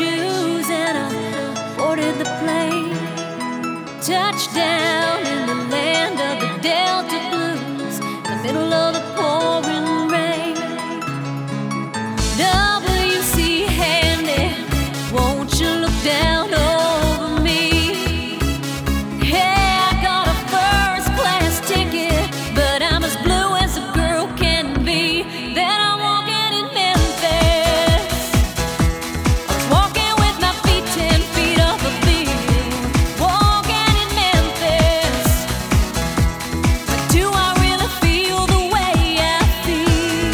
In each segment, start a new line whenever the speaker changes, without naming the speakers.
shoes and I boarded the plane. Touchdown in the land of the Delta Blues, in the middle of the pouring rain. W.C. Handy, won't you look down over me? Hey, I got a first class ticket, but I'm as blue as a girl can be. Then I'm walking in Memphis. I was walking with my feet 10 feet off the field. Walking in Memphis. But do I really feel the way I feel?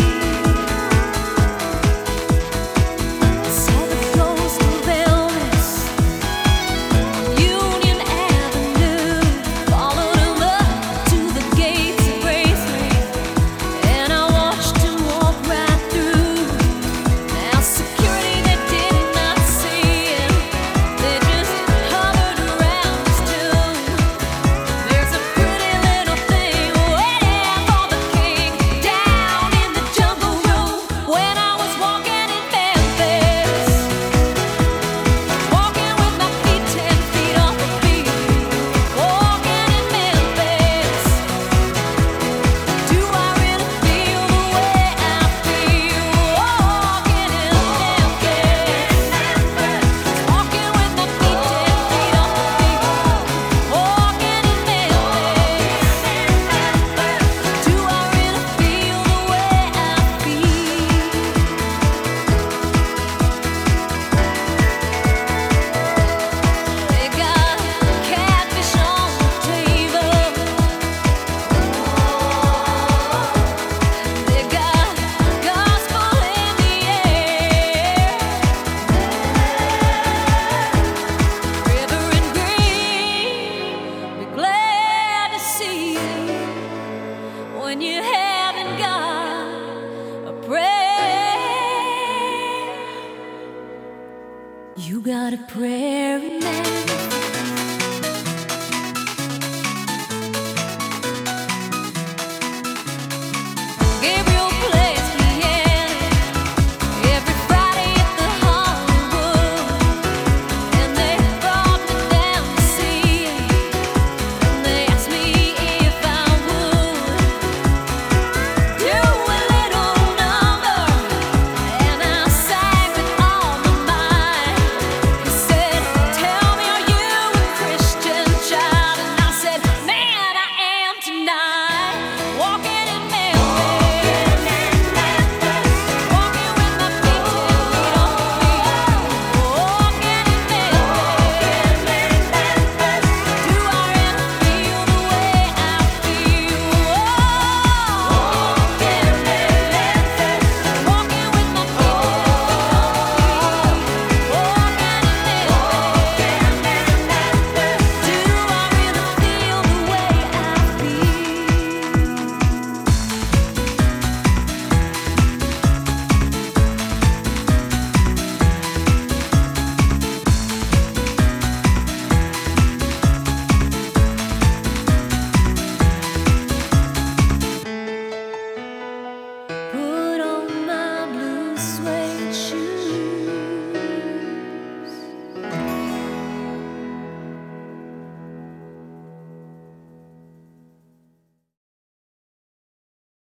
I saw the ghost of Elvis on Union Avenue. Followed him up to the gates of Graceland, and I watched him walk right through. Now security, they did not see him. They just hovered around his tomb. There's a pretty little thing waiting for the king down in the jungle room. When I was walking in Memphis, walking with my feet 10 feet off the field. Walking in Memphis. Do I really feel the way I feel? Walking in Memphis. Walking with my feet 10 feet off the field. Walking in Memphis. Do I really feel the way I feel? They got catfish on the table. They got gospel in the air. Reverend Green, be glad to see you when you haven't got a prayer. You got a prayer